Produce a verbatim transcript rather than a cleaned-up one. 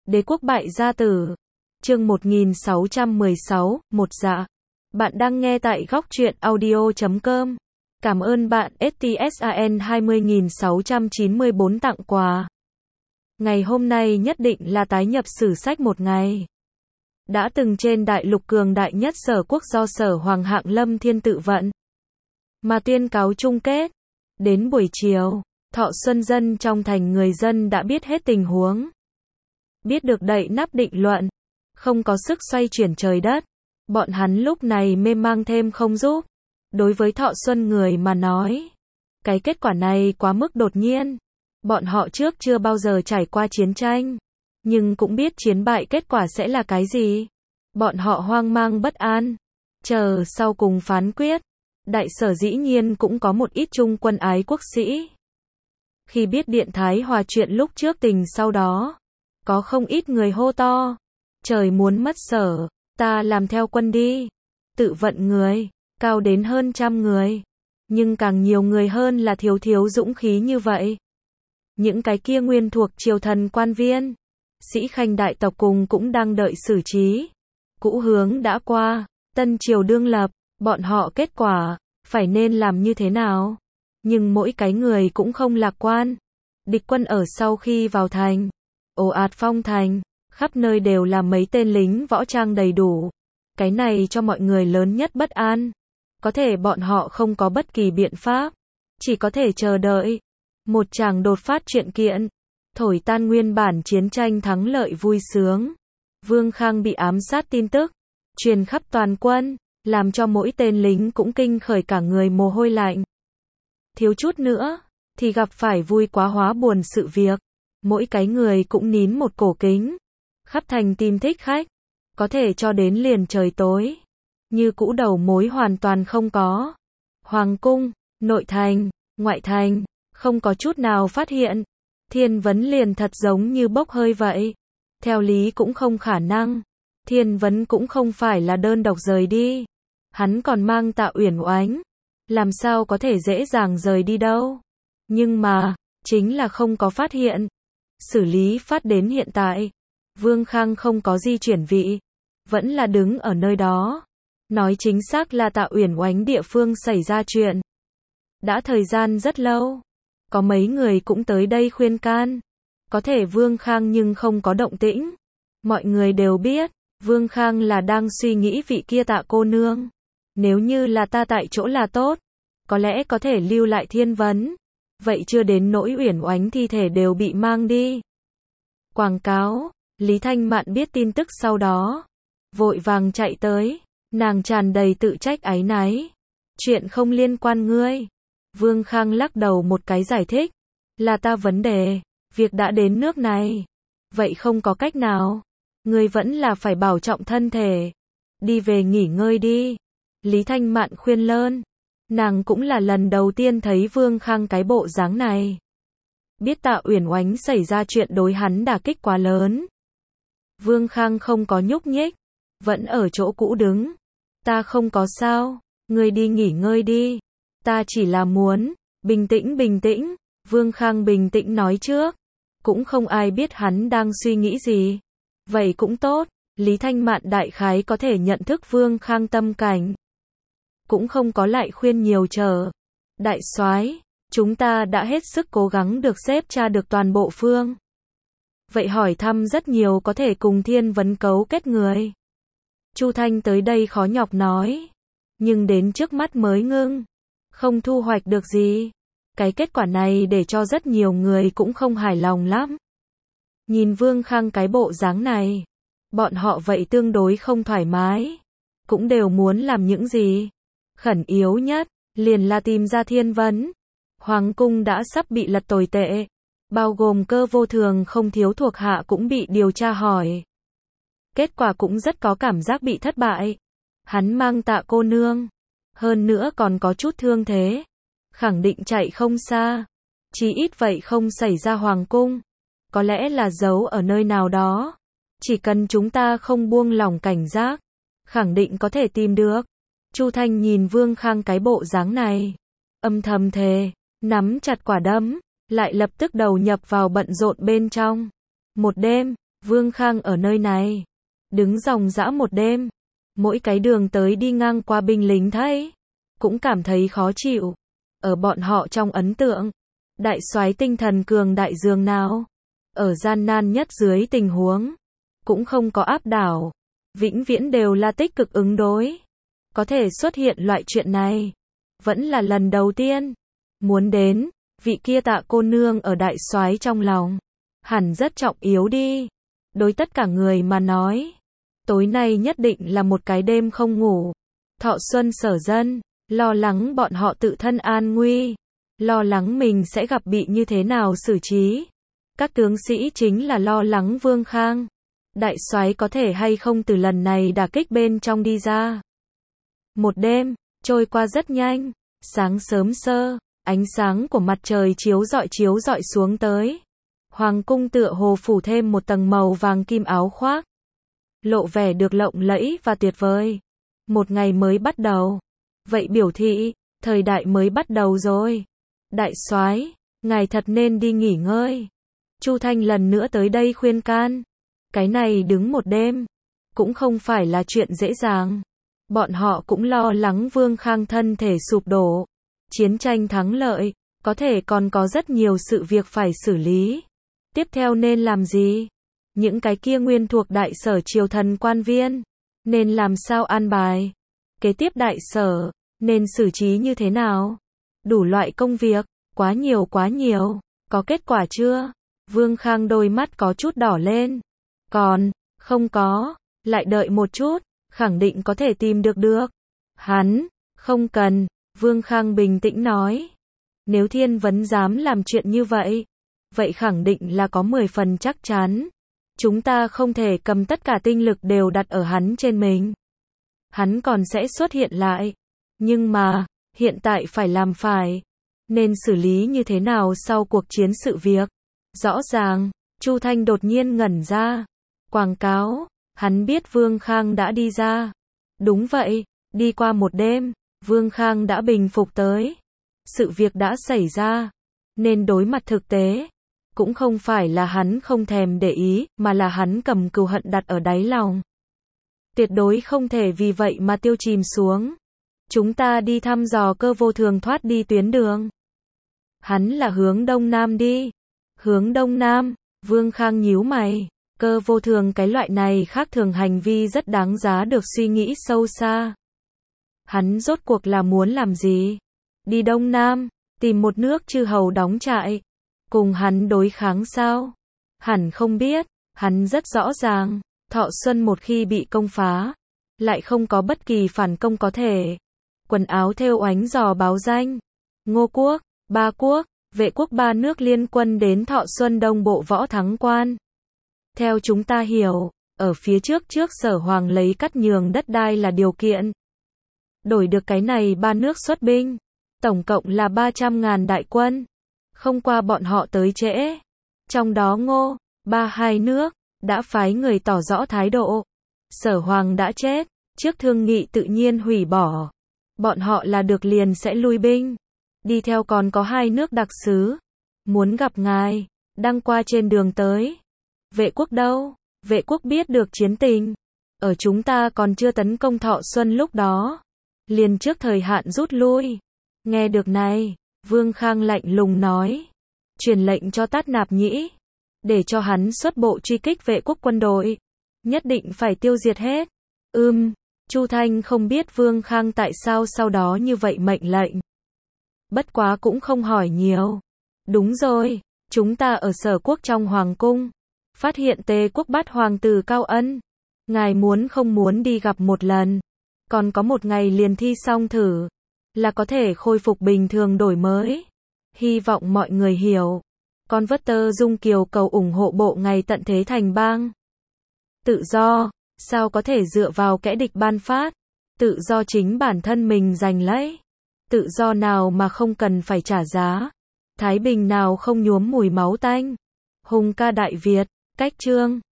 Đế quốc bại gia tử. Chương một nghìn sáu trăm mười sáu, một dạ. Bạn đang nghe tại góc truyện audio chấm com. Cảm ơn bạn ét tê ét a en hai mươi nghìn sáu trăm chín mươi bốn tặng quà. Ngày hôm nay nhất định là tái nhập sử sách một ngày. Đã từng trên đại lục cường đại nhất sở quốc do Sở Hoàng hạng Lâm Thiên tự vận mà tuyên cáo chung kết. Đến buổi chiều, Thọ Xuân dân trong thành người dân đã biết hết tình huống. Biết được đậy nắp định luận, không có sức xoay chuyển trời đất. Bọn hắn lúc này mê mang thêm không giúp. Đối với Thọ Xuân người mà nói, cái kết quả này quá mức đột nhiên. Bọn họ trước chưa bao giờ trải qua chiến tranh, nhưng cũng biết chiến bại kết quả sẽ là cái gì. Bọn họ hoang mang bất an, chờ sau cùng phán quyết. Đại sở dĩ nhiên cũng có một ít trung quân ái quốc sĩ. Khi biết Điện Thái Hòa chuyện lúc trước tình sau đó, có không ít người hô to, trời muốn mất sở, ta làm theo quân đi. Tự vận người, cao đến hơn trăm người. Nhưng càng nhiều người hơn là thiếu thiếu dũng khí như vậy. Những cái kia nguyên thuộc triều thần quan viên, sĩ khanh đại tộc cùng cũng đang đợi xử trí. Cũ hướng đã qua, tân triều đương lập, bọn họ kết quả, phải nên làm như thế nào? Nhưng mỗi cái người cũng không lạc quan. Địch quân ở sau khi vào thành, ồ ạt phong thành, khắp nơi đều là mấy tên lính võ trang đầy đủ. Cái này cho mọi người lớn nhất bất an. Có thể bọn họ không có bất kỳ biện pháp, chỉ có thể chờ đợi. Một chàng đột phát chuyện kiện, thổi tan nguyên bản chiến tranh thắng lợi vui sướng. Vương Khang bị ám sát tin tức, truyền khắp toàn quân, làm cho mỗi tên lính cũng kinh khởi cả người mồ hôi lạnh. Thiếu chút nữa, thì gặp phải vui quá hóa buồn sự việc. Mỗi cái người cũng nín một cổ kính. Khắp thành tìm thích khách, có thể cho đến liền trời tối. Như cũ đầu mối hoàn toàn không có. Hoàng cung, nội thành, ngoại thành, không có chút nào phát hiện. Thiên Vấn liền thật giống như bốc hơi vậy. Theo lý cũng không khả năng. Thiên Vấn cũng không phải là đơn độc rời đi. Hắn còn mang Tạ Uyển Oánh. Làm sao có thể dễ dàng rời đi đâu. Nhưng mà, chính là không có phát hiện. Xử lý phát đến hiện tại. Vương Khang không có di chuyển vị. Vẫn là đứng ở nơi đó. Nói chính xác là Tạ Uyển Oánh địa phương xảy ra chuyện. Đã thời gian rất lâu. Có mấy người cũng tới đây khuyên can. Có thể Vương Khang nhưng không có động tĩnh. Mọi người đều biết, Vương Khang là đang suy nghĩ vị kia Tạ cô nương. Nếu như là ta tại chỗ là tốt. Có lẽ có thể lưu lại Thiên Vấn. Vậy chưa đến nỗi Uyển Oánh thi thể đều bị mang đi. Quảng cáo, Lý Thanh Mạn biết tin tức sau đó. Vội vàng chạy tới. Nàng tràn đầy tự trách áy náy. Chuyện không liên quan ngươi. Vương Khang lắc đầu một cái giải thích. Là ta vấn đề. Việc đã đến nước này. Vậy không có cách nào. Ngươi vẫn là phải bảo trọng thân thể. Đi về nghỉ ngơi đi. Lý Thanh Mạn khuyên lơn. Nàng cũng là lần đầu tiên thấy Vương Khang cái bộ dáng này. Biết Tạ Uyển Oánh xảy ra chuyện đối hắn đả kích quá lớn. Vương Khang không có nhúc nhích. Vẫn ở chỗ cũ đứng. Ta không có sao. Ngươi đi nghỉ ngơi đi. Ta chỉ là muốn. Bình tĩnh bình tĩnh. Vương Khang bình tĩnh nói trước. Cũng không ai biết hắn đang suy nghĩ gì. Vậy cũng tốt. Lý Thanh Mạn đại khái có thể nhận thức Vương Khang tâm cảnh. Cũng không có lại khuyên nhiều chờ. Đại soái, chúng ta đã hết sức cố gắng được xếp tra được toàn bộ phương. Vậy hỏi thăm rất nhiều có thể cùng Thiên Vấn cấu kết người. Chu Thanh tới đây khó nhọc nói. Nhưng đến trước mắt mới ngưng. Không thu hoạch được gì. Cái kết quả này để cho rất nhiều người cũng không hài lòng lắm. Nhìn Vương Khang cái bộ dáng này. Bọn họ vậy tương đối không thoải mái. Cũng đều muốn làm những gì. Khẩn yếu nhất, liền là tìm ra Thiên Vấn. Hoàng cung đã sắp bị lật tồi tệ. Bao gồm Cơ Vô Thường không thiếu thuộc hạ cũng bị điều tra hỏi. Kết quả cũng rất có cảm giác bị thất bại. Hắn mang Tạ cô nương. Hơn nữa còn có chút thương thế. Khẳng định chạy không xa. Chí ít vậy không xảy ra hoàng cung. Có lẽ là giấu ở nơi nào đó. Chỉ cần chúng ta không buông lỏng cảnh giác. Khẳng định có thể tìm được. Chu Thanh nhìn Vương Khang cái bộ dáng này. Âm thầm thề. Nắm chặt quả đấm. Lại lập tức đầu nhập vào bận rộn bên trong. Một đêm. Vương Khang ở nơi này, đứng dòng dã một đêm, mỗi cái đường tới đi ngang qua binh lính thấy, cũng cảm thấy khó chịu. Ở bọn họ trong ấn tượng, đại soái tinh thần cường đại dường nào, ở gian nan nhất dưới tình huống, cũng không có áp đảo, vĩnh viễn đều là tích cực ứng đối. Có thể xuất hiện loại chuyện này, vẫn là lần đầu tiên. Muốn đến, vị kia Tạ cô nương ở đại soái trong lòng, hẳn rất trọng yếu đi. Đối tất cả người mà nói, tối nay nhất định là một cái đêm không ngủ. Thọ Xuân sở dân, lo lắng bọn họ tự thân an nguy, lo lắng mình sẽ gặp bị như thế nào xử trí. Các tướng sĩ chính là lo lắng Vương Khang, đại soái có thể hay không từ lần này đả kích bên trong đi ra. Một đêm, trôi qua rất nhanh, sáng sớm sơ, ánh sáng của mặt trời chiếu rọi chiếu rọi xuống tới. Hoàng cung tựa hồ phủ thêm một tầng màu vàng kim áo khoác, lộ vẻ được lộng lẫy và tuyệt vời. Một ngày mới bắt đầu, vậy biểu thị, thời đại mới bắt đầu rồi. Đại soái, ngài thật nên đi nghỉ ngơi. Chu Thanh lần nữa tới đây khuyên can. Cái này đứng một đêm, cũng không phải là chuyện dễ dàng. Bọn họ cũng lo lắng Vương Khang thân thể sụp đổ. Chiến tranh thắng lợi, có thể còn có rất nhiều sự việc phải xử lý. Tiếp theo nên làm gì? Những cái kia nguyên thuộc đại sở triều thần quan viên, nên làm sao an bài? Kế tiếp đại sở, nên xử trí như thế nào? Đủ loại công việc, quá nhiều quá nhiều, có kết quả chưa? Vương Khang đôi mắt có chút đỏ lên. Còn, không có, lại đợi một chút, khẳng định có thể tìm được được. Hắn, không cần, Vương Khang bình tĩnh nói. Nếu Thiên Vấn dám làm chuyện như vậy, vậy khẳng định là có mười phần chắc chắn. Chúng ta không thể cầm tất cả tinh lực đều đặt ở hắn trên mình. Hắn còn sẽ xuất hiện lại. Nhưng mà, hiện tại phải làm phải. Nên xử lý như thế nào sau cuộc chiến sự việc? Rõ ràng, Chu Thanh đột nhiên ngẩn ra. Quảng cáo, hắn biết Vương Khang đã đi ra. Đúng vậy, đi qua một đêm, Vương Khang đã bình phục tới. Sự việc đã xảy ra, nên đối mặt thực tế. Cũng không phải là hắn không thèm để ý, mà là hắn cầm cừu hận đặt ở đáy lòng. Tuyệt đối không thể vì vậy mà tiêu chìm xuống. Chúng ta đi thăm dò Cơ Vô Thường thoát đi tuyến đường. Hắn là hướng đông nam đi. Hướng đông nam, Vương Khang nhíu mày. Cơ Vô Thường cái loại này khác thường hành vi rất đáng giá được suy nghĩ sâu xa. Hắn rốt cuộc là muốn làm gì? Đi đông nam, tìm một nước chư hầu đóng trại. Cùng hắn đối kháng sao? Hẳn không biết, hắn rất rõ ràng, Thọ Xuân một khi bị công phá, lại không có bất kỳ phản công có thể. Quần áo thêu oánh giò báo danh. Ngô quốc, Ba quốc, Vệ quốc ba nước liên quân đến Thọ Xuân Đông Bộ Võ Thắng Quan. Theo chúng ta hiểu, ở phía trước trước Sở Hoàng lấy cắt nhường đất đai là điều kiện. Đổi được cái này ba nước xuất binh, tổng cộng là ba trăm ngàn đại quân. Không qua bọn họ tới trễ. Trong đó Ngô, Ba hai nước, đã phái người tỏ rõ thái độ. Sở Hoàng đã chết, trước thương nghị tự nhiên hủy bỏ. Bọn họ là được liền sẽ lui binh. Đi theo còn có hai nước đặc sứ. Muốn gặp ngài, đang qua trên đường tới. Vệ quốc đâu? Vệ quốc biết được chiến tình. Ở chúng ta còn chưa tấn công Thọ Xuân lúc đó. Liền trước thời hạn rút lui. Nghe được này, Vương Khang lạnh lùng nói. Truyền lệnh cho Tát Nạp Nhĩ. Để cho hắn xuất bộ truy kích vệ quốc quân đội. Nhất định phải tiêu diệt hết. Ưm, Chu Thanh không biết Vương Khang tại sao sau đó như vậy mệnh lệnh. Bất quá cũng không hỏi nhiều. Đúng rồi, chúng ta ở Sở Quốc trong Hoàng cung. Phát hiện Tề quốc bát hoàng tử Cao Ân. Ngài muốn không muốn đi gặp một lần. Còn có một ngày liền thi xong thử. Là có thể khôi phục bình thường đổi mới. Hy vọng mọi người hiểu. Con vất tơ Dung Kiều cầu ủng hộ bộ ngày tận thế thành bang. Tự do, sao có thể dựa vào kẻ địch ban phát. Tự do chính bản thân mình giành lấy. Tự do nào mà không cần phải trả giá. Thái bình nào không nhuốm mùi máu tanh. Hùng ca Đại Việt, cách chương.